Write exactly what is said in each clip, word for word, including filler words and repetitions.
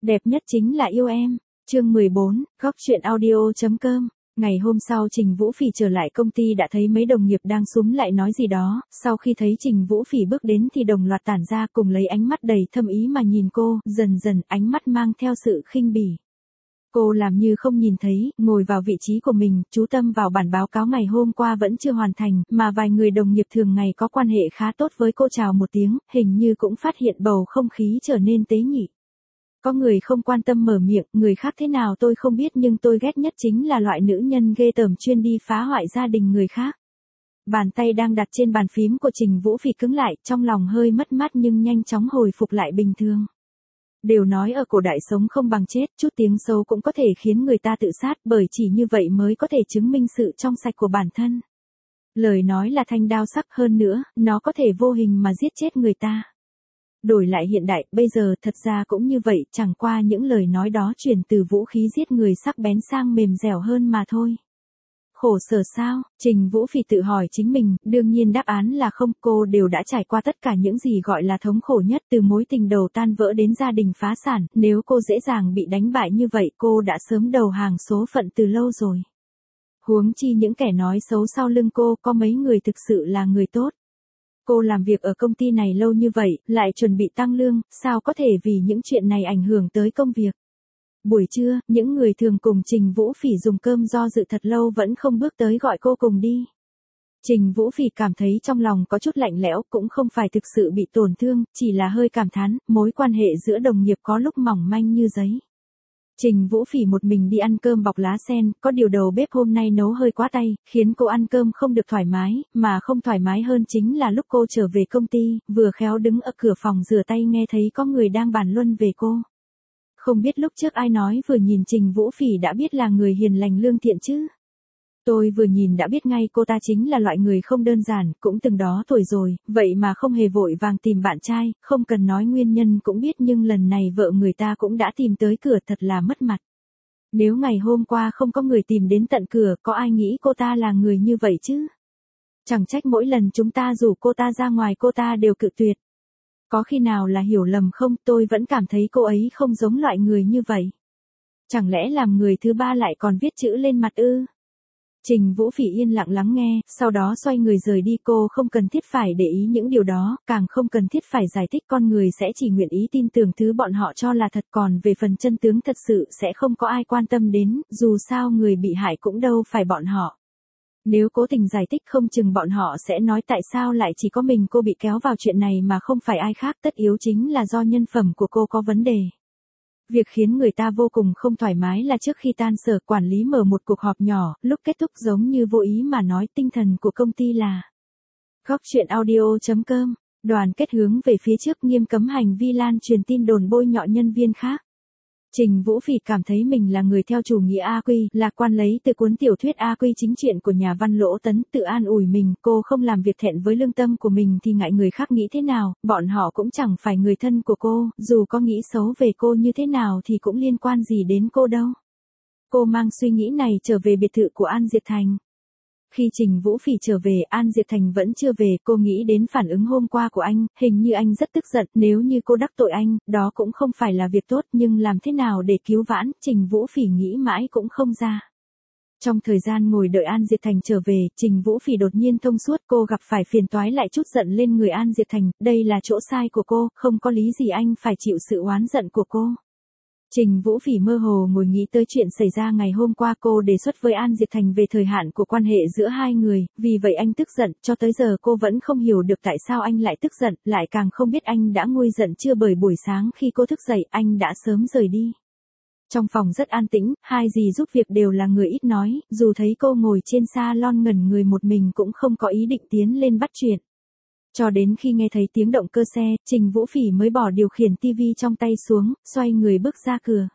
Đẹp nhất chính là yêu em. Chương mười bốn, góc truyện audio chấm com. Ngày hôm sau Trình Vũ Phỉ trở lại công ty đã thấy mấy đồng nghiệp đang xúm lại nói gì đó, sau khi thấy Trình Vũ Phỉ bước đến thì đồng loạt tản ra cùng lấy ánh mắt đầy thâm ý mà nhìn cô, dần dần ánh mắt mang theo sự khinh bỉ. Cô làm như không nhìn thấy, ngồi vào vị trí của mình, chú tâm vào bản báo cáo ngày hôm qua vẫn chưa hoàn thành, mà vài người đồng nghiệp thường ngày có quan hệ khá tốt với cô chào một tiếng, hình như cũng phát hiện bầu không khí trở nên tế nhị. Có người không quan tâm mở miệng, người khác thế nào tôi không biết nhưng tôi ghét nhất chính là loại nữ nhân ghê tởm chuyên đi phá hoại gia đình người khác. Bàn tay đang đặt trên bàn phím của Trình Vũ Phỉ cứng lại, trong lòng hơi mất mát nhưng nhanh chóng hồi phục lại bình thường. Đều nói ở cổ đại sống không bằng chết, chút tiếng xấu cũng có thể khiến người ta tự sát, bởi chỉ như vậy mới có thể chứng minh sự trong sạch của bản thân. Lời nói là thanh đao sắc, hơn nữa, nó có thể vô hình mà giết chết người ta. Đổi lại hiện đại, bây giờ thật ra cũng như vậy, chẳng qua những lời nói đó chuyển từ vũ khí giết người sắc bén sang mềm dẻo hơn mà thôi. Khổ sở sao? Trình Vũ Phỉ tự hỏi chính mình, đương nhiên đáp án là không, cô đều đã trải qua tất cả những gì gọi là thống khổ nhất, từ mối tình đầu tan vỡ đến gia đình phá sản, nếu cô dễ dàng bị đánh bại như vậy cô đã sớm đầu hàng số phận từ lâu rồi. Huống chi những kẻ nói xấu sau lưng cô, có mấy người thực sự là người tốt. Cô làm việc ở công ty này lâu như vậy, lại chuẩn bị tăng lương, sao có thể vì những chuyện này ảnh hưởng tới công việc. Buổi trưa, những người thường cùng Trình Vũ Phỉ dùng cơm do dự thật lâu vẫn không bước tới gọi cô cùng đi. Trình Vũ Phỉ cảm thấy trong lòng có chút lạnh lẽo, cũng không phải thực sự bị tổn thương, chỉ là hơi cảm thán, mối quan hệ giữa đồng nghiệp có lúc mỏng manh như giấy. Trình Vũ Phỉ một mình đi ăn cơm bọc lá sen, có điều đầu bếp hôm nay nấu hơi quá tay, khiến cô ăn cơm không được thoải mái, mà không thoải mái hơn chính là lúc cô trở về công ty, vừa khéo đứng ở cửa phòng rửa tay nghe thấy có người đang bàn luận về cô. Không biết lúc trước ai nói vừa nhìn Trình Vũ Phỉ đã biết là người hiền lành lương thiện chứ. Tôi vừa nhìn đã biết ngay cô ta chính là loại người không đơn giản, cũng từng đó tuổi rồi, vậy mà không hề vội vàng tìm bạn trai, không cần nói nguyên nhân cũng biết nhưng lần này vợ người ta cũng đã tìm tới cửa, thật là mất mặt. Nếu ngày hôm qua không có người tìm đến tận cửa, có ai nghĩ cô ta là người như vậy chứ? Chẳng trách mỗi lần chúng ta rủ cô ta ra ngoài cô ta đều cự tuyệt. Có khi nào là hiểu lầm không, tôi vẫn cảm thấy cô ấy không giống loại người như vậy. Chẳng lẽ làm người thứ ba lại còn viết chữ lên mặt ư? Trình Vũ Phỉ yên lặng lắng nghe, sau đó xoay người rời đi, cô không cần thiết phải để ý những điều đó, càng không cần thiết phải giải thích, con người sẽ chỉ nguyện ý tin tưởng thứ bọn họ cho là thật, còn về phần chân tướng thật sự sẽ không có ai quan tâm đến, dù sao người bị hại cũng đâu phải bọn họ. Nếu cố tình giải thích không chừng bọn họ sẽ nói tại sao lại chỉ có mình cô bị kéo vào chuyện này mà không phải ai khác, tất yếu chính là do nhân phẩm của cô có vấn đề. Việc khiến người ta vô cùng không thoải mái là trước khi tan sở, quản lý mở một cuộc họp nhỏ, lúc kết thúc giống như vô ý mà nói tinh thần của công ty là góc truyện audio chấm com, đoàn kết hướng về phía trước, nghiêm cấm hành vi lan truyền tin đồn bôi nhọ nhân viên khác. Trình Vũ Phỉ cảm thấy mình là người theo chủ nghĩa A Quy, lạc quan lấy từ cuốn tiểu thuyết A Quy chính truyện của nhà văn Lỗ Tấn, tự an ủi mình, cô không làm việc thẹn với lương tâm của mình thì ngại người khác nghĩ thế nào, bọn họ cũng chẳng phải người thân của cô, dù có nghĩ xấu về cô như thế nào thì cũng liên quan gì đến cô đâu. Cô mang suy nghĩ này trở về biệt thự của An Diệt Thành. Khi Trình Vũ Phỉ trở về, An Diệp Thành vẫn chưa về, cô nghĩ đến phản ứng hôm qua của anh, hình như anh rất tức giận, nếu như cô đắc tội anh, đó cũng không phải là việc tốt, nhưng làm thế nào để cứu vãn, Trình Vũ Phỉ nghĩ mãi cũng không ra. Trong thời gian ngồi đợi An Diệp Thành trở về, Trình Vũ Phỉ đột nhiên thông suốt, cô gặp phải phiền toái lại chút giận lên người An Diệp Thành, đây là chỗ sai của cô, không có lý gì anh phải chịu sự oán giận của cô. Trình Vũ Phỉ mơ hồ ngồi nghĩ tới chuyện xảy ra ngày hôm qua, cô đề xuất với An Diệp Thành về thời hạn của quan hệ giữa hai người, vì vậy anh tức giận, cho tới giờ cô vẫn không hiểu được tại sao anh lại tức giận, lại càng không biết anh đã nguôi giận chưa, bởi buổi sáng khi cô thức dậy, anh đã sớm rời đi. Trong phòng rất an tĩnh, hai dì giúp việc đều là người ít nói, dù thấy cô ngồi trên salon ngẩn người một mình cũng không có ý định tiến lên bắt chuyện. Cho đến khi nghe thấy tiếng động cơ xe, Trình Vũ Phỉ mới bỏ điều khiển tivi trong tay xuống, xoay người bước ra cửa.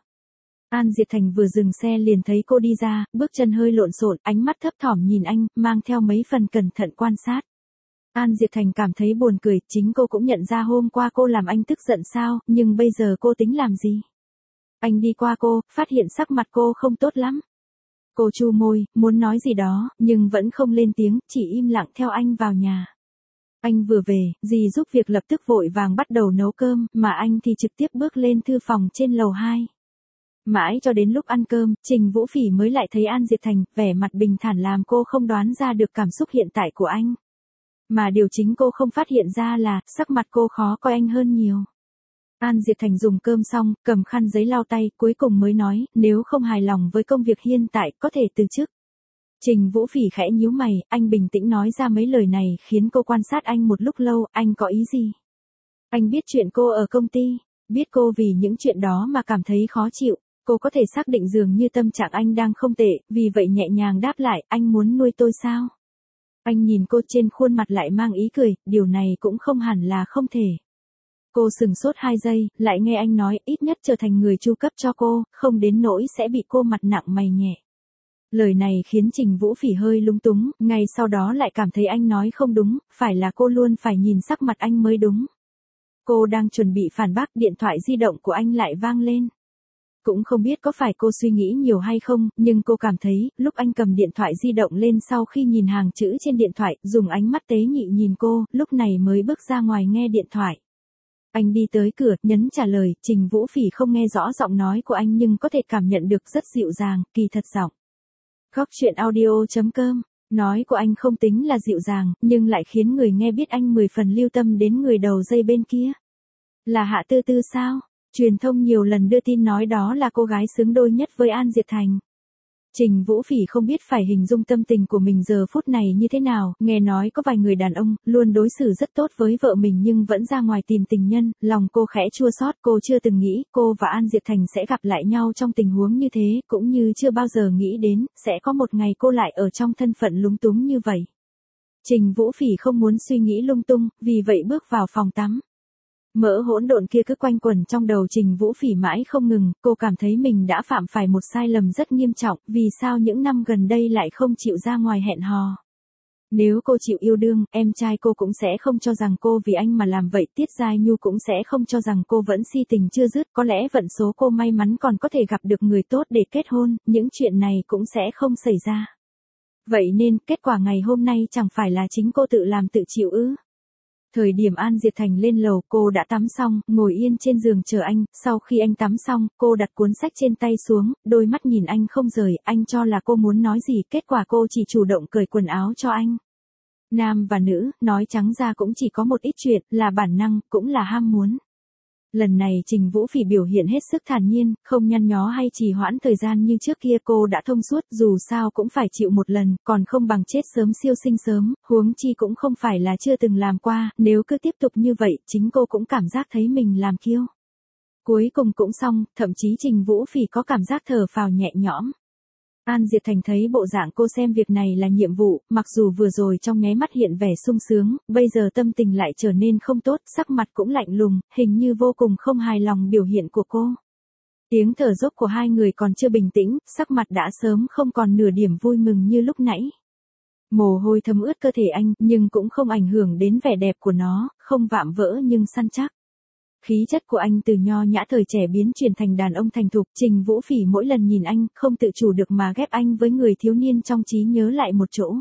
An Diệp Thành vừa dừng xe liền thấy cô đi ra, bước chân hơi lộn xộn, ánh mắt thấp thỏm nhìn anh, mang theo mấy phần cẩn thận quan sát. An Diệp Thành cảm thấy buồn cười, chính cô cũng nhận ra hôm qua cô làm anh tức giận sao, nhưng bây giờ cô tính làm gì? Anh đi qua cô, phát hiện sắc mặt cô không tốt lắm. Cô chu môi, muốn nói gì đó, nhưng vẫn không lên tiếng, chỉ im lặng theo anh vào nhà. Anh vừa về, dì giúp việc lập tức vội vàng bắt đầu nấu cơm, mà anh thì trực tiếp bước lên thư phòng trên lầu hai. Mãi cho đến lúc ăn cơm, Trình Vũ Phỉ mới lại thấy An Diệp Thành, vẻ mặt bình thản làm cô không đoán ra được cảm xúc hiện tại của anh. Mà điều chính cô không phát hiện ra là, sắc mặt cô khó coi anh hơn nhiều. An Diệp Thành dùng cơm xong, cầm khăn giấy lau tay, cuối cùng mới nói, nếu không hài lòng với công việc hiện tại, có thể từ chức. Trình Vũ Phỉ khẽ nhíu mày, anh bình tĩnh nói ra mấy lời này khiến cô quan sát anh một lúc lâu, anh có ý gì? Anh biết chuyện cô ở công ty, biết cô vì những chuyện đó mà cảm thấy khó chịu, cô có thể xác định dường như tâm trạng anh đang không tệ, vì vậy nhẹ nhàng đáp lại, anh muốn nuôi tôi sao? Anh nhìn cô trên khuôn mặt lại mang ý cười, điều này cũng không hẳn là không thể. Cô sừng sốt hai giây, lại nghe anh nói, ít nhất trở thành người chu cấp cho cô, không đến nỗi sẽ bị cô mặt nặng mày nhẹ. Lời này khiến Trình Vũ Phỉ hơi lúng túng, ngay sau đó lại cảm thấy anh nói không đúng, phải là cô luôn phải nhìn sắc mặt anh mới đúng. Cô đang chuẩn bị phản bác, điện thoại di động của anh lại vang lên. Cũng không biết có phải cô suy nghĩ nhiều hay không, nhưng cô cảm thấy, lúc anh cầm điện thoại di động lên sau khi nhìn hàng chữ trên điện thoại, dùng ánh mắt tế nhị nhìn cô, lúc này mới bước ra ngoài nghe điện thoại. Anh đi tới cửa, nhấn trả lời, Trình Vũ Phỉ không nghe rõ giọng nói của anh nhưng có thể cảm nhận được rất dịu dàng, kỳ thật giọng. Góc chuyện audio chấm com, nói của anh không tính là dịu dàng, nhưng lại khiến người nghe biết anh mười phần lưu tâm đến người đầu dây bên kia. Là Hạ Tư Tư sao? Truyền thông nhiều lần đưa tin nói đó là cô gái xứng đôi nhất với An Diệp Thành. Trình Vũ Phỉ không biết phải hình dung tâm tình của mình giờ phút này như thế nào, nghe nói có vài người đàn ông, luôn đối xử rất tốt với vợ mình nhưng vẫn ra ngoài tìm tình nhân, lòng cô khẽ chua xót, cô chưa từng nghĩ cô và An Diệp Thành sẽ gặp lại nhau trong tình huống như thế, cũng như chưa bao giờ nghĩ đến, sẽ có một ngày cô lại ở trong thân phận lúng túng như vậy. Trình Vũ Phỉ không muốn suy nghĩ lung tung, vì vậy bước vào phòng tắm. Mỡ hỗn độn kia cứ quanh quẩn trong đầu Trình Vũ Phỉ mãi không ngừng, cô cảm thấy mình đã phạm phải một sai lầm rất nghiêm trọng, vì sao những năm gần đây lại không chịu ra ngoài hẹn hò. Nếu cô chịu yêu đương, em trai cô cũng sẽ không cho rằng cô vì anh mà làm vậy, Tiết Giai Nhu cũng sẽ không cho rằng cô vẫn si tình chưa dứt, có lẽ vận số cô may mắn còn có thể gặp được người tốt để kết hôn, những chuyện này cũng sẽ không xảy ra. Vậy nên, kết quả ngày hôm nay chẳng phải là chính cô tự làm tự chịu ư? Thời điểm An Diệp Thành lên lầu, cô đã tắm xong, ngồi yên trên giường chờ anh, sau khi anh tắm xong, cô đặt cuốn sách trên tay xuống, đôi mắt nhìn anh không rời, anh cho là cô muốn nói gì, kết quả cô chỉ chủ động cởi quần áo cho anh. Nam và nữ, nói trắng ra cũng chỉ có một ít chuyện, là bản năng, cũng là ham muốn. Lần này Trình Vũ Phỉ biểu hiện hết sức thản nhiên, không nhăn nhó hay trì hoãn thời gian như trước kia, cô đã thông suốt, dù sao cũng phải chịu một lần, còn không bằng chết sớm siêu sinh sớm, huống chi cũng không phải là chưa từng làm qua, nếu cứ tiếp tục như vậy, chính cô cũng cảm giác thấy mình làm kiêu. Cuối cùng cũng xong, thậm chí Trình Vũ Phỉ có cảm giác thở phào nhẹ nhõm. An Diệp Thành thấy bộ dạng cô xem việc này là nhiệm vụ, mặc dù vừa rồi trong nháy mắt hiện vẻ sung sướng, bây giờ tâm tình lại trở nên không tốt, sắc mặt cũng lạnh lùng, hình như vô cùng không hài lòng biểu hiện của cô. Tiếng thở dốc của hai người còn chưa bình tĩnh, sắc mặt đã sớm không còn nửa điểm vui mừng như lúc nãy. Mồ hôi thấm ướt cơ thể anh, nhưng cũng không ảnh hưởng đến vẻ đẹp của nó, không vạm vỡ nhưng săn chắc. Khí chất của anh từ nho nhã thời trẻ biến chuyển thành đàn ông thành thục, Trình Vũ Phỉ mỗi lần nhìn anh, không tự chủ được mà ghép anh với người thiếu niên trong trí nhớ lại một chỗ.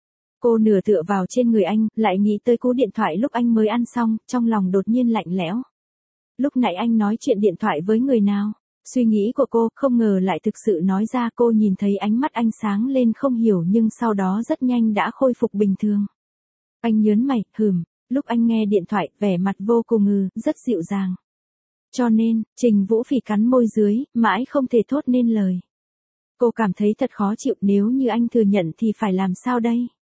Cô nửa tựa vào trên người anh, lại nghĩ tới cú điện thoại lúc anh mới ăn xong, trong lòng đột nhiên lạnh lẽo. Lúc nãy anh nói chuyện điện thoại với người nào? Suy nghĩ của cô, không ngờ lại thực sự nói ra, cô nhìn thấy ánh mắt anh sáng lên không hiểu nhưng sau đó rất nhanh đã khôi phục bình thường. Anh nhớn mày, hừm. Lúc anh nghe điện thoại, vẻ mặt vô cùng ngừ, rất dịu dàng. Cho nên, Trình Vũ Phỉ cắn môi dưới, mãi không thể thốt nên lời. Cô cảm thấy thật khó chịu, nếu như anh thừa nhận thì phải làm sao đây?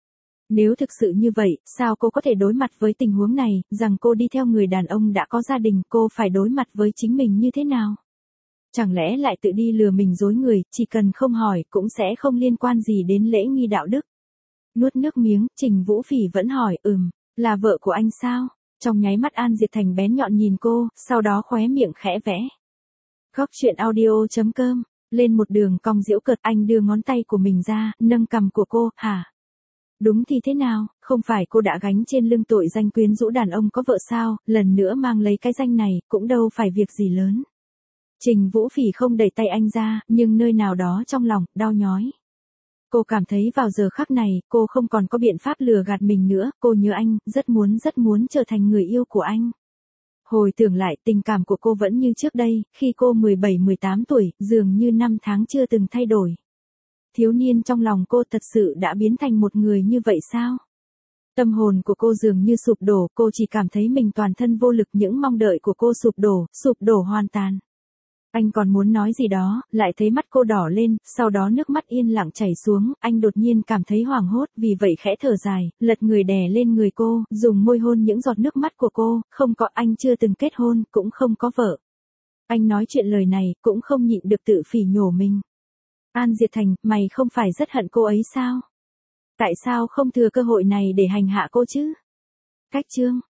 Nếu thực sự như vậy, sao cô có thể đối mặt với tình huống này, rằng cô đi theo người đàn ông đã có gia đình, cô phải đối mặt với chính mình như thế nào? Chẳng lẽ lại tự đi lừa mình dối người, chỉ cần không hỏi, cũng sẽ không liên quan gì đến lễ nghi đạo đức. Nuốt nước miếng, Trình Vũ Phỉ vẫn hỏi, ừm. Là vợ của anh sao? Trong nháy mắt An Diệp Thành bén nhọn nhìn cô, sau đó khóe miệng khẽ vẽ. Góc chuyện audio chấm com, lên một đường cong giễu cợt, anh đưa ngón tay của mình ra, nâng cằm của cô, hả? Đúng thì thế nào, không phải cô đã gánh trên lưng tội danh quyến rũ đàn ông có vợ sao, lần nữa mang lấy cái danh này, cũng đâu phải việc gì lớn. Trình Vũ Phỉ không đẩy tay anh ra, nhưng nơi nào đó trong lòng, đau nhói. Cô cảm thấy vào giờ khắc này, cô không còn có biện pháp lừa gạt mình nữa, cô nhớ anh, rất muốn rất muốn trở thành người yêu của anh. Hồi tưởng lại, tình cảm của cô vẫn như trước đây, khi cô mười bảy mười tám tuổi, dường như năm tháng chưa từng thay đổi. Thiếu niên trong lòng cô thật sự đã biến thành một người như vậy sao? Tâm hồn của cô dường như sụp đổ, cô chỉ cảm thấy mình toàn thân vô lực, những mong đợi của cô sụp đổ, sụp đổ hoàn toàn. Anh còn muốn nói gì đó, lại thấy mắt cô đỏ lên, sau đó nước mắt yên lặng chảy xuống, anh đột nhiên cảm thấy hoảng hốt, vì vậy khẽ thở dài, lật người đè lên người cô, dùng môi hôn những giọt nước mắt của cô, không có, anh chưa từng kết hôn, cũng không có vợ. Anh nói chuyện lời này, cũng không nhịn được tự phỉ nhổ mình. An Diệt Thành, mày không phải rất hận cô ấy sao? Tại sao không thừa cơ hội này để hành hạ cô chứ? Cách chương